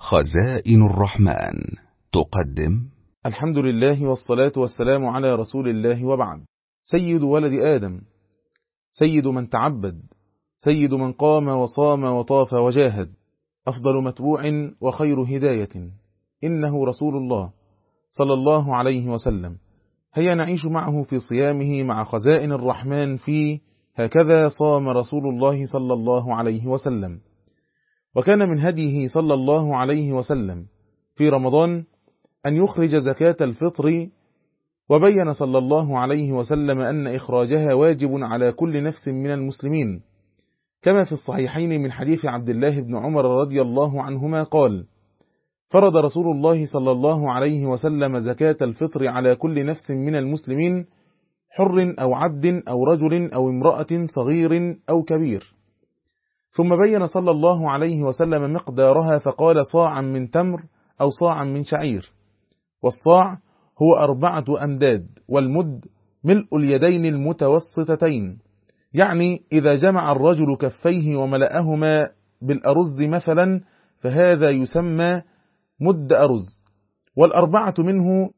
خزائن الرحمن تقدم. الحمد لله والصلاة والسلام على رسول الله، وبعد. سيد ولد آدم، سيد من تعبد، سيد من قام وصام وطاف وجاهد، أفضل متبوع وخير هداية، إنه رسول الله صلى الله عليه وسلم. هيا نعيش معه في صيامه مع خزائن الرحمن في هكذا صام رسول الله صلى الله عليه وسلم. وكان من هديه صلى الله عليه وسلم في رمضان أن يخرج زكاة الفطر، وبين صلى الله عليه وسلم أن إخراجها واجب على كل نفس من المسلمين، كما في الصحيحين من حديث عبد الله بن عمر رضي الله عنهما قال: فرض رسول الله صلى الله عليه وسلم زكاة الفطر على كل نفس من المسلمين، حر أو عبد أو رجل أو امرأة، صغير أو كبير. ثم بين صلى الله عليه وسلم مقدارها فقال: صاعا من تمر أو صاعا من شعير. والصاع هو 4 أمداد، والمد ملء اليدين المتوسطتين، يعني إذا جمع الرجل كفيه وملأهما بالأرز مثلا فهذا يسمى مد أرز، وال4 منه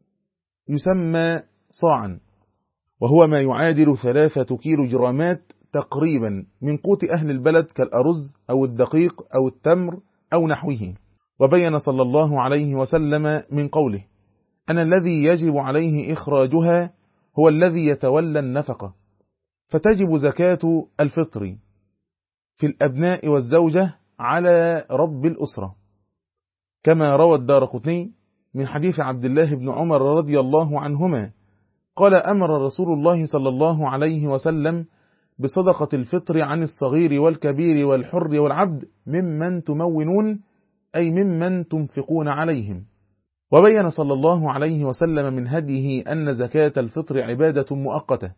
يسمى صاعا، وهو ما يعادل 3 كيلو جرامات تقريبا من قوت أهل البلد كالأرز أو الدقيق أو التمر أو نحوه. وبين صلى الله عليه وسلم من قوله أن الذي يجب عليه إخراجها هو الذي يتولى النفقة، فتجب زكاة الفطر في الأبناء والزوجة على رب الأسرة، كما روى الدارقطني من حديث عبد الله بن عمر رضي الله عنهما قال: أمر رسول الله صلى الله عليه وسلم بصدقة الفطر عن الصغير والكبير والحر والعبد ممن تمونون، أي ممن تنفقون عليهم. وبين صلى الله عليه وسلم من هديه أن زكاة الفطر عبادة مؤقتة،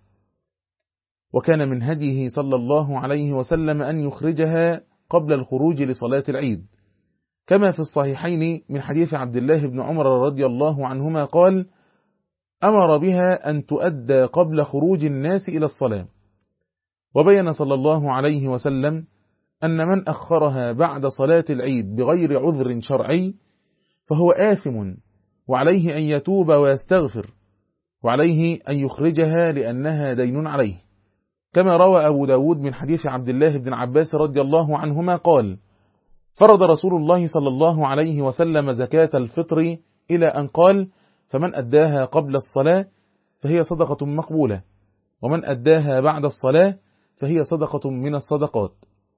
وكان من هديه صلى الله عليه وسلم أن يخرجها قبل الخروج لصلاة العيد، كما في الصحيحين من حديث عبد الله بن عمر رضي الله عنهما قال: أمر بها أن تؤدى قبل خروج الناس إلى الصلاة. وبين صلى الله عليه وسلم أن من أخرها بعد صلاة العيد بغير عذر شرعي فهو آثم، وعليه أن يتوب ويستغفر، وعليه أن يخرجها لأنها دين عليه، كما روى أبو داود من حديث عبد الله بن عباس رضي الله عنهما قال: فرض رسول الله صلى الله عليه وسلم زكاة الفطر إلى أن قال: فمن أداها قبل الصلاة فهي صدقة مقبولة، ومن أداها بعد الصلاة فهي صدقة من الصدقات.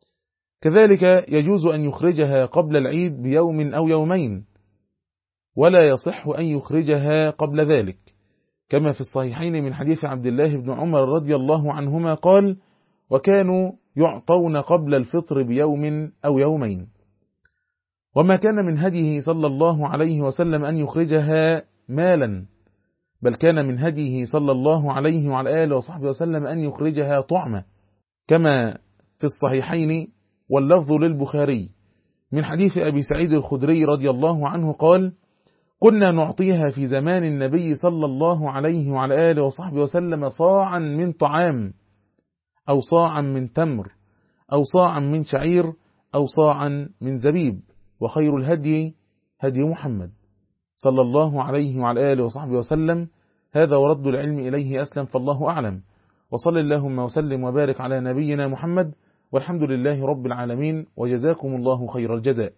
كذلك يجوز أن يخرجها قبل العيد بيوم أو يومين، ولا يصح أن يخرجها قبل ذلك، كما في الصحيحين من حديث عبد الله بن عمر رضي الله عنهما قال: وكانوا يعطون قبل الفطر بيوم أو يومين. وما كان من هديه صلى الله عليه وسلم أن يخرجها مالا، بل كان من هديه صلى الله عليه وعلى آله وصحبه وسلم أن يخرجها طعمة، كما في الصحيحين واللفظ للبخاري من حديث أبي سعيد الخدري رضي الله عنه قال: كنا نعطيها في زمان النبي صلى الله عليه وعلى آله وصحبه وسلم صاعا من طعام، أو صاعا من تمر، أو صاعا من شعير، أو صاعا من زبيب، وخير الهدي هدي محمد صلى الله عليه وعلى آله وصحبه وسلم. هذا ورد العلم إليه أسلم، فالله أعلم. وصل اللهم وسلم وبارك على نبينا محمد، والحمد لله رب العالمين، وجزاكم الله خير الجزاء.